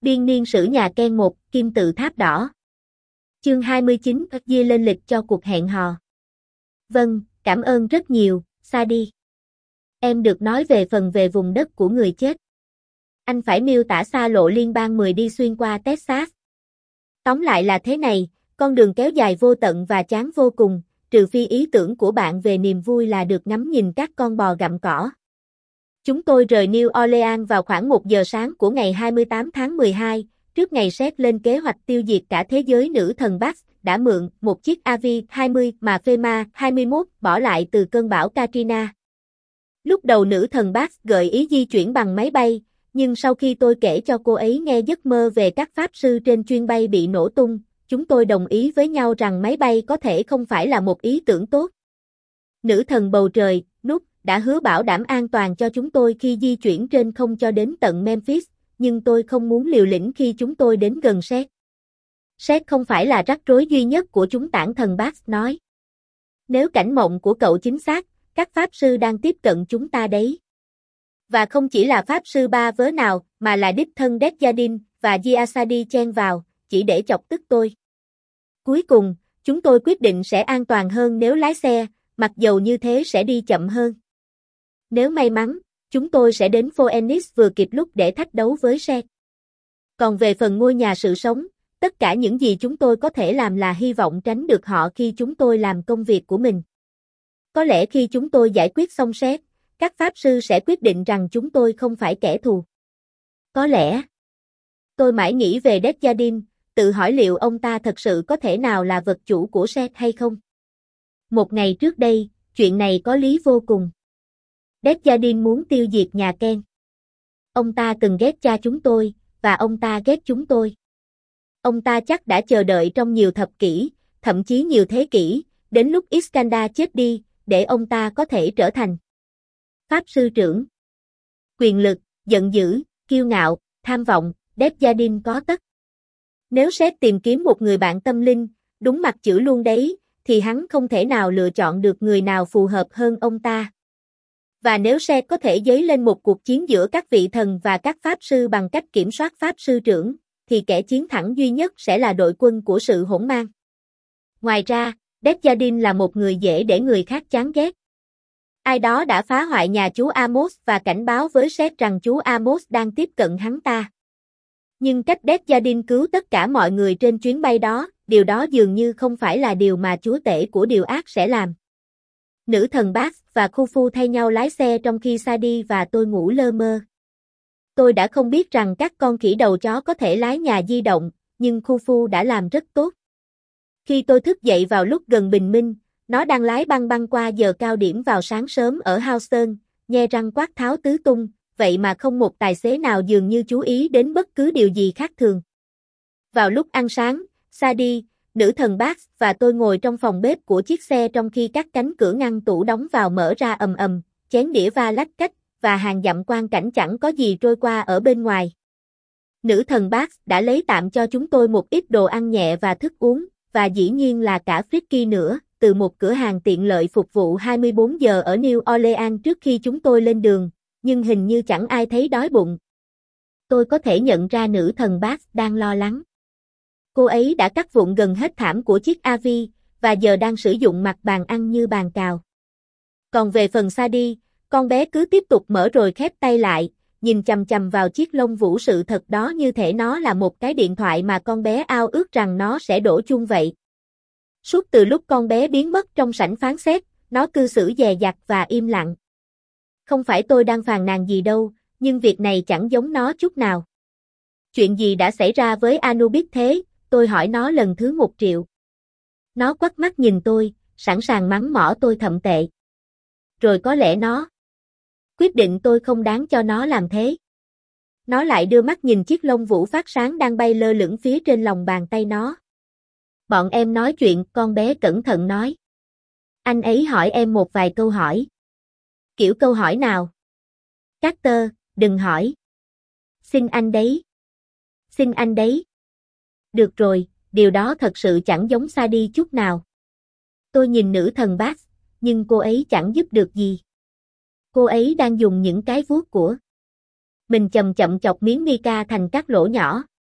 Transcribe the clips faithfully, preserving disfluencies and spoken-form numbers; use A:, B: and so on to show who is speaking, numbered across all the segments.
A: Biên niên sử nhà Ken một, Kim tự tháp đỏ. Chương hai mươi chín, Gia lên lịch cho cuộc hẹn hò. Vâng, cảm ơn rất nhiều, Sadie. Em được nói về phần về vùng đất của người chết. Anh phải miêu tả xa lộ liên bang mười đi xuyên qua Texas. Tóm lại là thế này, con đường kéo dài vô tận và chán vô cùng, trừ phi ý tưởng của bạn về niềm vui là được ngắm nhìn các con bò gặm cỏ. Chúng tôi rời New Orleans vào khoảng một giờ sáng của ngày hai mươi tám tháng mười hai, trước ngày Seth lên kế hoạch tiêu diệt cả thế giới. Nữ thần Bax đã mượn một chiếc a vê hai mươi mà FEMA hai mươi mốt bỏ lại từ cơn bão Katrina. Lúc đầu nữ thần Bax gợi ý di chuyển bằng máy bay, nhưng sau khi tôi kể cho cô ấy nghe giấc mơ về các pháp sư trên chuyến bay bị nổ tung, chúng tôi đồng ý với nhau rằng máy bay có thể không phải là một ý tưởng tốt. Nữ thần bầu trời, Nút, đã hứa bảo đảm an toàn cho chúng tôi khi di chuyển trên không cho đến tận Memphis, nhưng tôi không muốn liều lĩnh khi chúng tôi đến gần Seth. Seth không phải là rắc rối duy nhất của chúng, tản thần Bax nói. Nếu cảnh mộng của cậu chính xác, các pháp sư đang tiếp cận chúng ta đấy. Và không chỉ là pháp sư ba vớ nào, mà là đích thân Desjardins và Giasadi chen vào, chỉ để chọc tức tôi. Cuối cùng, chúng tôi quyết định sẽ an toàn hơn nếu lái xe, mặc dầu như thế sẽ đi chậm hơn. Nếu may mắn, chúng tôi sẽ đến Phoenix vừa kịp lúc để thách đấu với Seth. Còn về phần ngôi nhà sự sống, tất cả những gì chúng tôi có thể làm là hy vọng tránh được họ khi chúng tôi làm công việc của mình. Có lẽ khi chúng tôi giải quyết xong Seth, các pháp sư sẽ quyết định rằng chúng tôi không phải kẻ thù. Có lẽ. Tôi mãi nghĩ về Desjardins, tự hỏi liệu ông ta thật sự có thể nào là vật chủ của Seth hay không. Một ngày trước đây, chuyện này có lý vô cùng. Desjardins muốn tiêu diệt nhà Ken. Ông ta từng ghét cha chúng tôi, và ông ta ghét chúng tôi. Ông ta chắc đã chờ đợi trong nhiều thập kỷ, thậm chí nhiều thế kỷ, đến lúc Iskandar chết đi, để ông ta có thể trở thành pháp sư trưởng. Quyền lực, giận dữ, kiêu ngạo, tham vọng, Desjardins có tất. Nếu Seth tìm kiếm một người bạn tâm linh, đúng mặt chữ luôn đấy, thì hắn không thể nào lựa chọn được người nào phù hợp hơn ông ta. Và nếu Seth có thể dấy lên một cuộc chiến giữa các vị thần và các pháp sư bằng cách kiểm soát pháp sư trưởng, thì kẻ chiến thắng duy nhất sẽ là đội quân của sự hỗn mang. Ngoài ra, Desjardins là một người dễ để người khác chán ghét. Ai đó đã phá hoại nhà chú Amos và cảnh báo với Seth rằng chú Amos đang tiếp cận hắn ta. Nhưng cách Desjardins cứu tất cả mọi người trên chuyến bay đó, điều đó dường như không phải là điều mà chúa tể của điều ác sẽ làm. Nữ thần Bax và Khufu thay nhau lái xe trong khi Sadie và tôi ngủ lơ mơ. Tôi đã không biết rằng các con khỉ đầu chó có thể lái nhà di động, nhưng Khufu đã làm rất tốt. Khi tôi thức dậy vào lúc gần bình minh, nó đang lái băng băng qua giờ cao điểm vào sáng sớm ở Houston, nhe răng quát tháo tứ tung, vậy mà không một tài xế nào dường như chú ý đến bất cứ điều gì khác thường. Vào lúc ăn sáng, Sadie, nữ thần Bax và tôi ngồi trong phòng bếp của chiếc xe trong khi các cánh cửa ngăn tủ đóng vào mở ra ầm ầm, chén đĩa va lách cách, và hàng dặm quang cảnh chẳng có gì trôi qua ở bên ngoài. Nữ thần Bax đã lấy tạm cho chúng tôi một ít đồ ăn nhẹ và thức uống, và dĩ nhiên là cả Frisky nữa, từ một cửa hàng tiện lợi phục vụ hai mươi bốn giờ ở New Orleans trước khi chúng tôi lên đường, nhưng hình như chẳng ai thấy đói bụng. Tôi có thể nhận ra nữ thần Bax đang lo lắng. Cô ấy đã cắt vụn gần hết thảm của chiếc a vê, và giờ đang sử dụng mặt bàn ăn như bàn cào. Còn về phần Sadie, con bé cứ tiếp tục mở rồi khép tay lại, nhìn chằm chằm vào chiếc lông vũ sự thật đó như thể nó là một cái điện thoại mà con bé ao ước rằng nó sẽ đổ chuông vậy. Suốt từ lúc con bé biến mất trong sảnh phán xét, nó cư xử dè dặt và im lặng. Không phải tôi đang phàn nàn gì đâu, nhưng việc này chẳng giống nó chút nào. Chuyện gì đã xảy ra với Anubis thế? Tôi hỏi nó lần thứ một triệu. Nó quắt mắt nhìn tôi, sẵn sàng mắng mỏ tôi thậm tệ. Rồi có lẽ nó quyết định tôi không đáng cho nó làm thế. Nó lại đưa mắt nhìn chiếc lông vũ phát sáng đang bay lơ lửng phía trên lòng bàn tay nó. Bọn em nói chuyện, con bé cẩn thận nói. Anh ấy hỏi em một vài câu hỏi. Kiểu câu hỏi nào? Carter, đừng hỏi. Xin anh đấy. Xin anh đấy. Được rồi, điều đó thật sự chẳng giống Sadie chút nào. Tôi nhìn nữ thần Bax, nhưng cô ấy chẳng giúp được gì. Cô ấy đang dùng những cái vuốt của mình chậm chậm chọc miếng mica thành các lỗ nhỏ.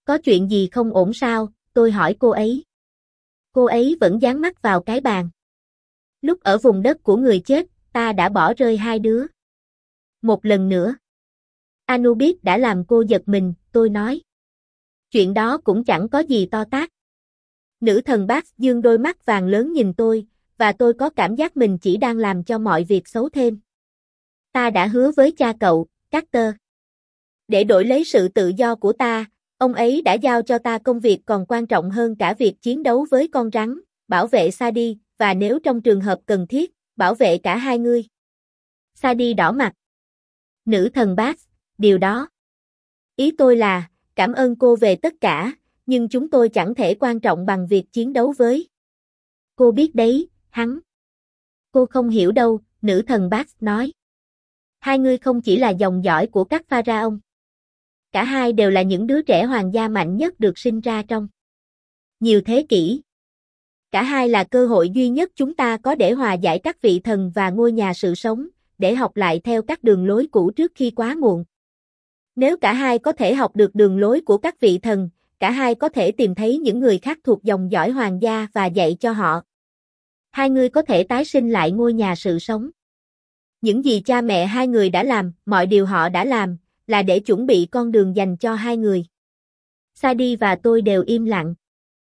A: Có chuyện gì không ổn sao, tôi hỏi cô ấy. Cô ấy vẫn dán mắt vào cái bàn. Lúc ở vùng đất của người chết, ta đã bỏ rơi hai đứa. Một lần nữa. Anubis đã làm cô giật mình, tôi nói. Chuyện đó cũng chẳng có gì to tát. Nữ thần Bác dương đôi mắt vàng lớn nhìn tôi, và tôi có cảm giác mình chỉ đang làm cho mọi việc xấu thêm. Ta đã hứa với cha cậu, Carter. Để đổi lấy sự tự do của ta, ông ấy đã giao cho ta công việc còn quan trọng hơn cả việc chiến đấu với con rắn, bảo vệ Sadie, và nếu trong trường hợp cần thiết, bảo vệ cả hai ngươi. Sadie đỏ mặt. Nữ thần Bác, điều đó. Ý tôi là, cảm ơn cô về tất cả, nhưng chúng tôi chẳng thể quan trọng bằng việc chiến đấu với. Cô biết đấy, hắn. Cô không hiểu đâu, nữ thần Bác nói. Hai ngươi không chỉ là dòng dõi của các pharaoh. Cả hai đều là những đứa trẻ hoàng gia mạnh nhất được sinh ra trong nhiều thế kỷ. Cả hai là cơ hội duy nhất chúng ta có để hòa giải các vị thần và ngôi nhà sự sống, để học lại theo các đường lối cũ trước khi quá muộn. Nếu cả hai có thể học được đường lối của các vị thần, cả hai có thể tìm thấy những người khác thuộc dòng dõi hoàng gia và dạy cho họ. Hai người có thể tái sinh lại ngôi nhà sự sống. Những gì cha mẹ hai người đã làm, mọi điều họ đã làm, là để chuẩn bị con đường dành cho hai người. Sadie và tôi đều im lặng.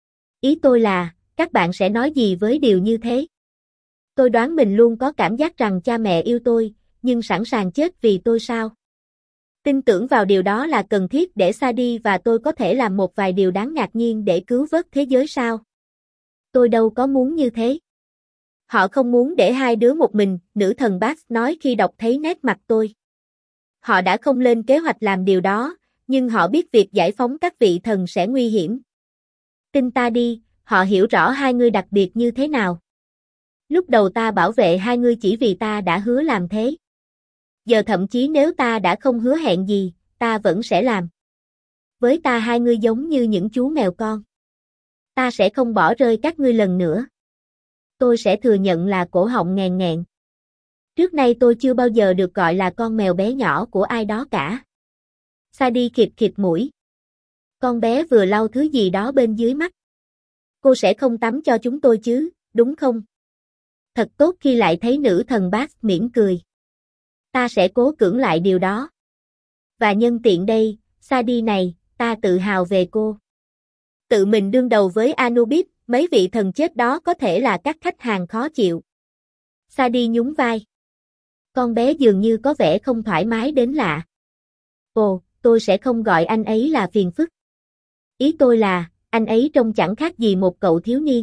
A: Ý tôi là, các bạn sẽ nói gì với điều như thế? Tôi đoán mình luôn có cảm giác rằng cha mẹ yêu tôi, nhưng sẵn sàng chết vì tôi sao? Tin tưởng vào điều đó là cần thiết để Sadie và tôi có thể làm một vài điều đáng ngạc nhiên để cứu vớt thế giới sao? Tôi đâu có muốn như thế. Họ không muốn để hai đứa một mình, nữ thần Bác nói khi đọc thấy nét mặt tôi. Họ đã không lên kế hoạch làm điều đó, nhưng họ biết việc giải phóng các vị thần sẽ nguy hiểm. Tin ta đi, họ hiểu rõ hai người đặc biệt như thế nào. Lúc đầu ta bảo vệ hai người chỉ vì ta đã hứa làm thế. Giờ thậm chí nếu ta đã không hứa hẹn gì, ta vẫn sẽ làm. Với ta hai người giống như những chú mèo con. Ta sẽ không bỏ rơi các ngươi lần nữa. Tôi sẽ thừa nhận là cổ họng nghèn nghẹn. Trước nay tôi chưa bao giờ được gọi là con mèo bé nhỏ của ai đó cả. Sadie khịt khịt mũi. Con bé vừa lau thứ gì đó bên dưới mắt. Cô sẽ không tắm cho chúng tôi chứ, đúng không? Thật tốt khi lại thấy nữ thần Bác mỉm cười. Ta sẽ cố cưỡng lại điều đó. Và nhân tiện đây, Sadie này, ta tự hào về cô. Tự mình đương đầu với Anubis, mấy vị thần chết đó có thể là các khách hàng khó chịu. Sadie nhún vai. Con bé dường như có vẻ không thoải mái đến lạ. Ồ, tôi sẽ không gọi anh ấy là phiền phức. Ý tôi là, anh ấy trông chẳng khác gì một cậu thiếu niên.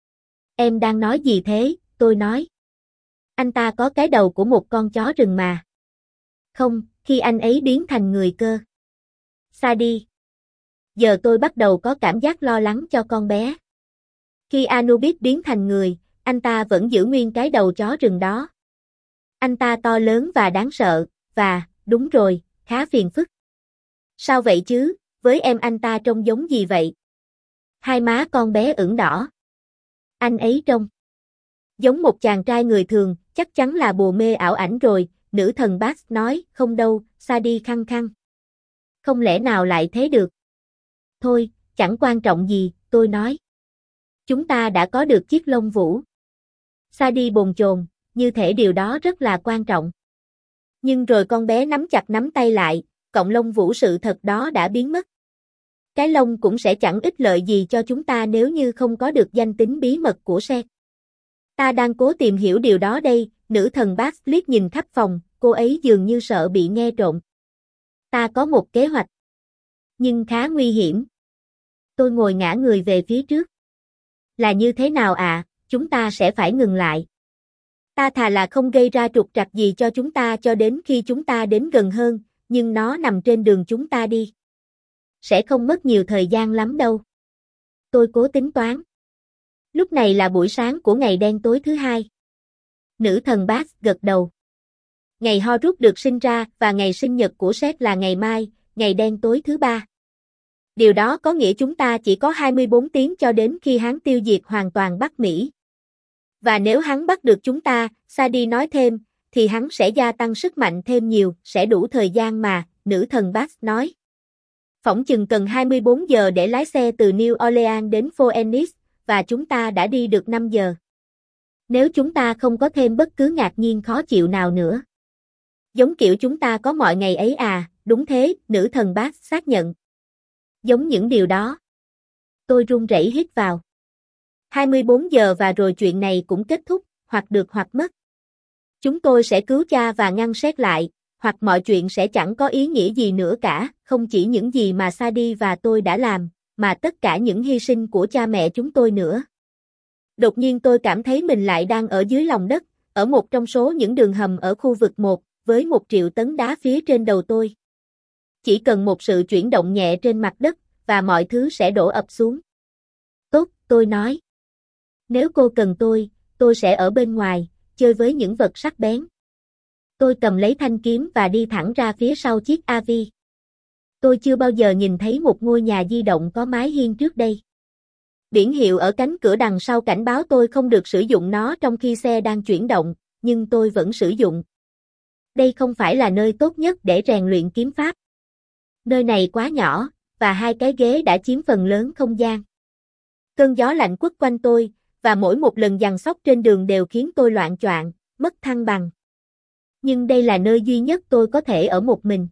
A: Em đang nói gì thế, tôi nói. Anh ta có cái đầu của một con chó rừng mà. Không, khi anh ấy biến thành người cơ. Sadie. Giờ tôi bắt đầu có cảm giác lo lắng cho con bé. Khi Anubis biến thành người, anh ta vẫn giữ nguyên cái đầu chó rừng đó. Anh ta to lớn và đáng sợ, và, đúng rồi, khá phiền phức. Sao vậy chứ, với em anh ta trông giống gì vậy? Hai má con bé ửng đỏ. Anh ấy trông giống một chàng trai người thường, chắc chắn là bùa mê ảo ảnh rồi, nữ thần Bác nói, không đâu, Sadie khăng khăng. Không lẽ nào lại thế được? Thôi, chẳng quan trọng gì, tôi nói. Chúng ta đã có được chiếc lông vũ. Sadie bồn chồn, như thể điều đó rất là quan trọng. Nhưng rồi con bé nắm chặt nắm tay lại, cọng lông vũ sự thật đó đã biến mất. Cái lông cũng sẽ chẳng ích lợi gì cho chúng ta nếu như không có được danh tính bí mật của Seth. Ta đang cố tìm hiểu điều đó đây, nữ thần Bác liếc nhìn khắp phòng, cô ấy dường như sợ bị nghe trộm. Ta có một kế hoạch. Nhưng khá nguy hiểm. Tôi ngồi ngả người về phía trước. Là như thế nào ạ, à? Chúng ta sẽ phải ngừng lại. Ta thà là không gây ra trục trặc gì cho chúng ta cho đến khi chúng ta đến gần hơn, nhưng nó nằm trên đường chúng ta đi. Sẽ không mất nhiều thời gian lắm đâu. Tôi cố tính toán. Lúc này là buổi sáng của ngày đen tối thứ hai. Nữ thần Bác gật đầu. Ngày Horus được sinh ra và ngày sinh nhật của Seth là ngày mai, ngày đen tối thứ ba. Điều đó có nghĩa chúng ta chỉ có hai mươi bốn tiếng cho đến khi hắn tiêu diệt hoàn toàn Bắc Mỹ. Và nếu hắn bắt được chúng ta, Sadie nói thêm, thì hắn sẽ gia tăng sức mạnh thêm nhiều, sẽ đủ thời gian mà, nữ thần Bác nói. Phỏng chừng cần hai mươi bốn giờ để lái xe từ New Orleans đến Phoenix, và chúng ta đã đi được năm giờ. Nếu chúng ta không có thêm bất cứ ngạc nhiên khó chịu nào nữa. Giống kiểu chúng ta có mọi ngày ấy à, đúng thế, nữ thần bác xác nhận. Giống những điều đó. Tôi run rẩy hít vào. hai mươi bốn giờ và rồi chuyện này cũng kết thúc, hoặc được hoặc mất. Chúng tôi sẽ cứu cha và ngăn xét lại, hoặc mọi chuyện sẽ chẳng có ý nghĩa gì nữa cả, không chỉ những gì mà Sadie và tôi đã làm, mà tất cả những hy sinh của cha mẹ chúng tôi nữa. Đột nhiên tôi cảm thấy mình lại đang ở dưới lòng đất, ở một trong số những đường hầm ở khu vực một, với một triệu tấn đá phía trên đầu tôi. Chỉ cần một sự chuyển động nhẹ trên mặt đất, và mọi thứ sẽ đổ ập xuống. Tốt, tôi nói. Nếu cô cần tôi, tôi sẽ ở bên ngoài, chơi với những vật sắc bén. Tôi cầm lấy thanh kiếm và đi thẳng ra phía sau chiếc a vê. Tôi chưa bao giờ nhìn thấy một ngôi nhà di động có mái hiên trước đây. Biển hiệu ở cánh cửa đằng sau cảnh báo tôi không được sử dụng nó trong khi xe đang chuyển động, nhưng tôi vẫn sử dụng. Đây không phải là nơi tốt nhất để rèn luyện kiếm pháp. Nơi này quá nhỏ, và hai cái ghế đã chiếm phần lớn không gian. Cơn gió lạnh quất quanh tôi, và mỗi một lần giằng xóc trên đường đều khiến tôi loạng choạng, mất thăng bằng. Nhưng đây là nơi duy nhất tôi có thể ở một mình.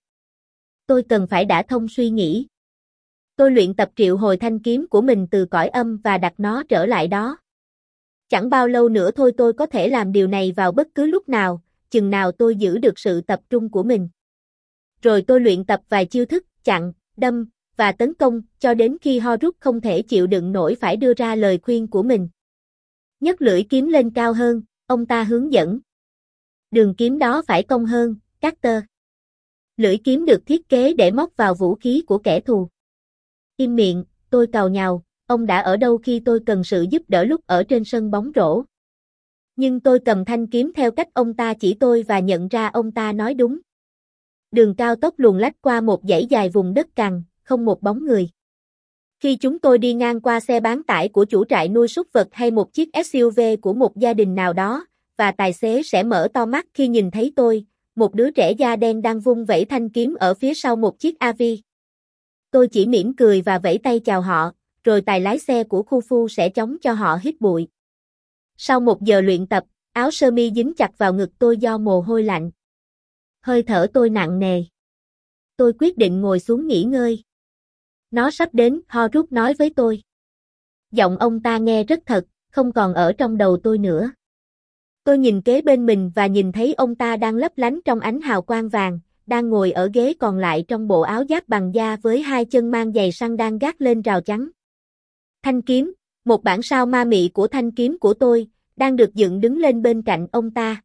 A: Tôi cần phải đả thông suy nghĩ. Tôi luyện tập triệu hồi thanh kiếm của mình từ cõi âm và đặt nó trở lại đó. Chẳng bao lâu nữa thôi tôi có thể làm điều này vào bất cứ lúc nào, chừng nào tôi giữ được sự tập trung của mình. Rồi tôi luyện tập vài chiêu thức, chặn, đâm, và tấn công, cho đến khi Horus không thể chịu đựng nổi phải đưa ra lời khuyên của mình. Nhấc lưỡi kiếm lên cao hơn, ông ta hướng dẫn. Đường kiếm đó phải cong hơn, Carter. Lưỡi kiếm được thiết kế để móc vào vũ khí của kẻ thù. Im miệng, tôi càu nhàu, ông đã ở đâu khi tôi cần sự giúp đỡ lúc ở trên sân bóng rổ. Nhưng tôi cầm thanh kiếm theo cách ông ta chỉ tôi và nhận ra ông ta nói đúng. Đường cao tốc luồn lách qua một dãy dài vùng đất cằn, không một bóng người. Khi chúng tôi đi ngang qua xe bán tải của chủ trại nuôi súc vật hay một chiếc ét u vê của một gia đình nào đó, và tài xế sẽ mở to mắt khi nhìn thấy tôi, một đứa trẻ da đen đang vung vẩy thanh kiếm ở phía sau một chiếc a vê. Tôi chỉ mỉm cười và vẫy tay chào họ, rồi tài lái xe của khu phu sẽ chống cho họ hít bụi. Sau một giờ luyện tập, áo sơ mi dính chặt vào ngực tôi do mồ hôi lạnh. Hơi thở tôi nặng nề. Tôi quyết định ngồi xuống nghỉ ngơi. Nó sắp đến, Horus nói với tôi. Giọng ông ta nghe rất thật, không còn ở trong đầu tôi nữa. Tôi nhìn kế bên mình và nhìn thấy ông ta đang lấp lánh trong ánh hào quang vàng, đang ngồi ở ghế còn lại trong bộ áo giáp bằng da với hai chân mang giày săn đang gác lên rào chắn. Thanh kiếm, một bản sao ma mị của thanh kiếm của tôi, đang được dựng đứng lên bên cạnh ông ta.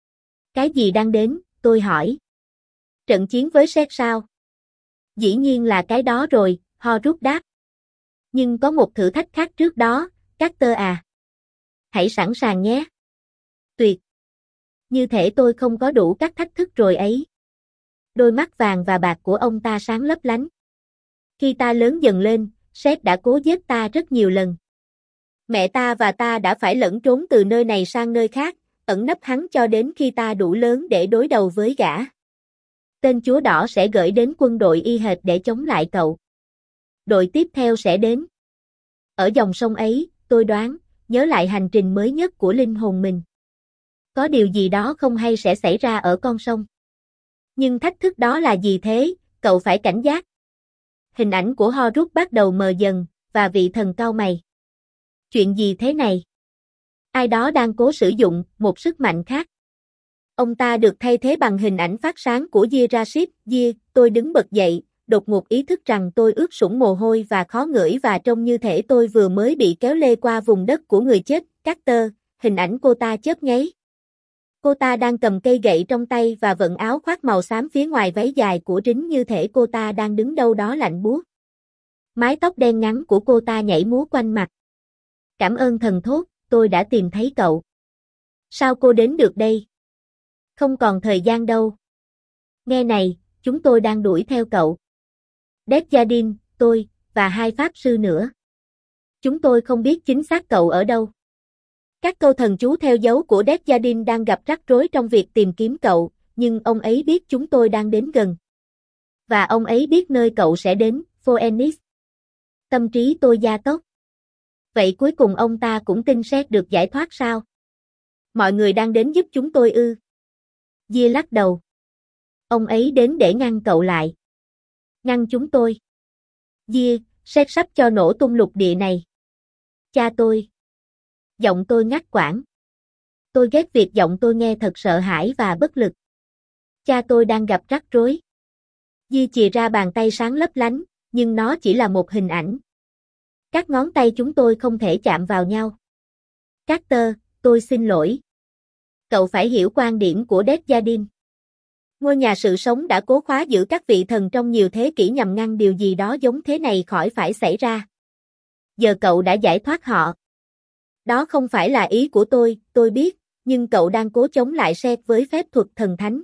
A: Cái gì đang đến, tôi hỏi. Trận chiến với Sét sao? Dĩ nhiên là cái đó rồi, Horus đáp. Nhưng có một thử thách khác trước đó, Carter à. Hãy sẵn sàng nhé. Tuyệt. Như thể tôi không có đủ các thách thức rồi ấy. Đôi mắt vàng và bạc của ông ta sáng lấp lánh. Khi ta lớn dần lên, Sét đã cố giết ta rất nhiều lần. Mẹ ta và ta đã phải lẫn trốn từ nơi này sang nơi khác, ẩn nấp hắn cho đến khi ta đủ lớn để đối đầu với gã. Tên chúa đỏ sẽ gửi đến quân đội y hệt để chống lại cậu. Đội tiếp theo sẽ đến. Ở dòng sông ấy, tôi đoán, nhớ lại hành trình mới nhất của linh hồn mình. Có điều gì đó không hay sẽ xảy ra ở con sông. Nhưng thách thức đó là gì thế, cậu phải cảnh giác. Hình ảnh của Horus bắt đầu mờ dần, và vị thần cau mày. Chuyện gì thế này? Ai đó đang cố sử dụng một sức mạnh khác. Ông ta được thay thế bằng hình ảnh phát sáng của Year Rashid. Year, tôi đứng bật dậy, đột ngột ý thức rằng tôi ướt sũng mồ hôi và khó ngửi và trông như thể tôi vừa mới bị kéo lê qua vùng đất của người chết. Carter, hình ảnh cô ta chớp nháy. Cô ta đang cầm cây gậy trong tay và vận áo khoác màu xám phía ngoài váy dài của Rính như thể cô ta đang đứng đâu đó lạnh buốt. Mái tóc đen ngắn của cô ta nhảy múa quanh mặt. Cảm ơn thần thốt, tôi đã tìm thấy cậu. Sao cô đến được đây? Không còn thời gian đâu. Nghe này, chúng tôi đang đuổi theo cậu. Desjardins, tôi, và hai pháp sư nữa. Chúng tôi không biết chính xác cậu ở đâu. Các câu thần chú theo dấu của Desjardins đang gặp rắc rối trong việc tìm kiếm cậu, nhưng ông ấy biết chúng tôi đang đến gần. Và ông ấy biết nơi cậu sẽ đến, Phoenix. Tâm trí tôi gia tốc. Vậy cuối cùng ông ta cũng tin Sét được giải thoát sao? Mọi người đang đến giúp chúng tôi ư? Gia lắc đầu. Ông ấy đến để ngăn cậu lại. Ngăn chúng tôi. Gia, Sét sắp cho nổ tung lục địa này. Cha tôi. Giọng tôi ngắt quãng. Tôi ghét việc giọng tôi nghe thật sợ hãi và bất lực. Cha tôi đang gặp rắc rối. Di chìa ra bàn tay sáng lấp lánh, nhưng nó chỉ là một hình ảnh. Các ngón tay chúng tôi không thể chạm vào nhau. Carter, tôi xin lỗi. Cậu phải hiểu quan điểm của Desjardins. Ngôi nhà sự sống đã cố khóa giữ các vị thần trong nhiều thế kỷ nhằm ngăn điều gì đó giống thế này khỏi phải xảy ra. Giờ cậu đã giải thoát họ. Đó không phải là ý của tôi, tôi biết, nhưng cậu đang cố chống lại Sét với phép thuật thần thánh.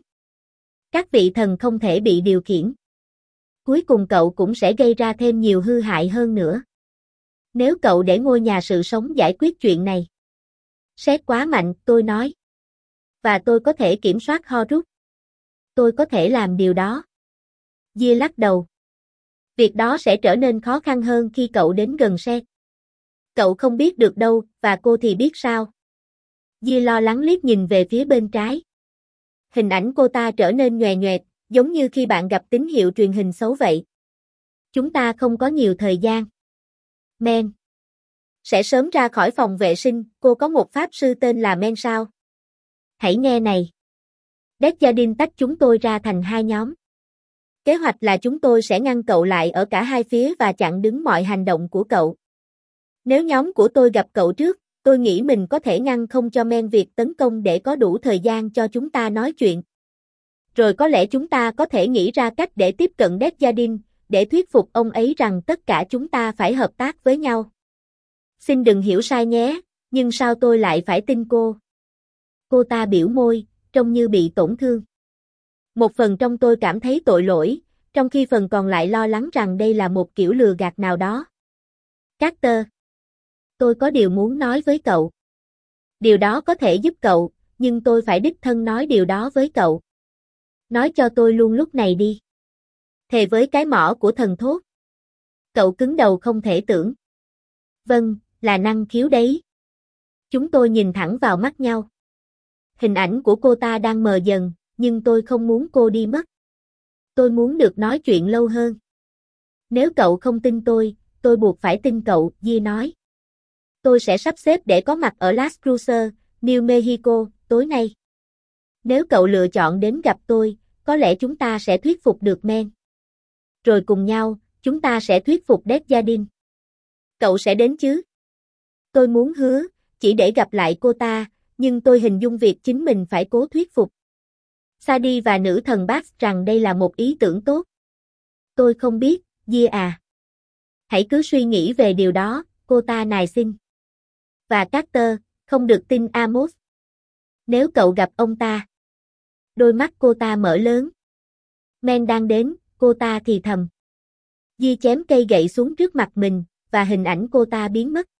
A: Các vị thần không thể bị điều khiển. Cuối cùng cậu cũng sẽ gây ra thêm nhiều hư hại hơn nữa. Nếu cậu để ngôi nhà sự sống giải quyết chuyện này. Sét quá mạnh, tôi nói. Và tôi có thể kiểm soát Horus. Tôi có thể làm điều đó. Gia lắc đầu. Việc đó sẽ trở nên khó khăn hơn khi cậu đến gần Sét. Cậu không biết được đâu, và cô thì biết sao? Gia lo lắng liếc nhìn về phía bên trái. Hình ảnh cô ta trở nên nhòe nhoẹt, giống như khi bạn gặp tín hiệu truyền hình xấu vậy. Chúng ta không có nhiều thời gian. Men. Sẽ sớm ra khỏi phòng vệ sinh, cô có một pháp sư tên là Men sao? Hãy nghe này. Desjardins tách chúng tôi ra thành hai nhóm. Kế hoạch là chúng tôi sẽ ngăn cậu lại ở cả hai phía và chặn đứng mọi hành động của cậu. Nếu nhóm của tôi gặp cậu trước, tôi nghĩ mình có thể ngăn không cho Men việc tấn công để có đủ thời gian cho chúng ta nói chuyện. Rồi có lẽ chúng ta có thể nghĩ ra cách để tiếp cận Desjardins, để thuyết phục ông ấy rằng tất cả chúng ta phải hợp tác với nhau. Xin đừng hiểu sai nhé, nhưng sao tôi lại phải tin cô? Cô ta biểu môi, trông như bị tổn thương. Một phần trong tôi cảm thấy tội lỗi, trong khi phần còn lại lo lắng rằng đây là một kiểu lừa gạt nào đó. Carter. Tôi có điều muốn nói với cậu. Điều đó có thể giúp cậu, nhưng tôi phải đích thân nói điều đó với cậu. Nói cho tôi luôn lúc này đi. Thề với cái mỏ của thần thốt. Cậu cứng đầu không thể tưởng. Vâng, là năng khiếu đấy. Chúng tôi nhìn thẳng vào mắt nhau. Hình ảnh của cô ta đang mờ dần, nhưng tôi không muốn cô đi mất. Tôi muốn được nói chuyện lâu hơn. Nếu cậu không tin tôi, tôi buộc phải tin cậu, Gia nói. Tôi sẽ sắp xếp để có mặt ở Las Cruces, New Mexico, tối nay. Nếu cậu lựa chọn đến gặp tôi, có lẽ chúng ta sẽ thuyết phục được Men. Rồi cùng nhau, chúng ta sẽ thuyết phục Desjardins. Cậu sẽ đến chứ? Tôi muốn hứa, chỉ để gặp lại cô ta, nhưng tôi hình dung việc chính mình phải cố thuyết phục Sadie và nữ thần Bax rằng đây là một ý tưởng tốt. Tôi không biết, Gia à. Hãy cứ suy nghĩ về điều đó, cô ta nài xin. Và Carter, không được tin Amos. Nếu cậu gặp ông ta. Đôi mắt cô ta mở lớn. Men đang đến, cô ta thì thầm. Gia chém cây gậy xuống trước mặt mình, và hình ảnh cô ta biến mất.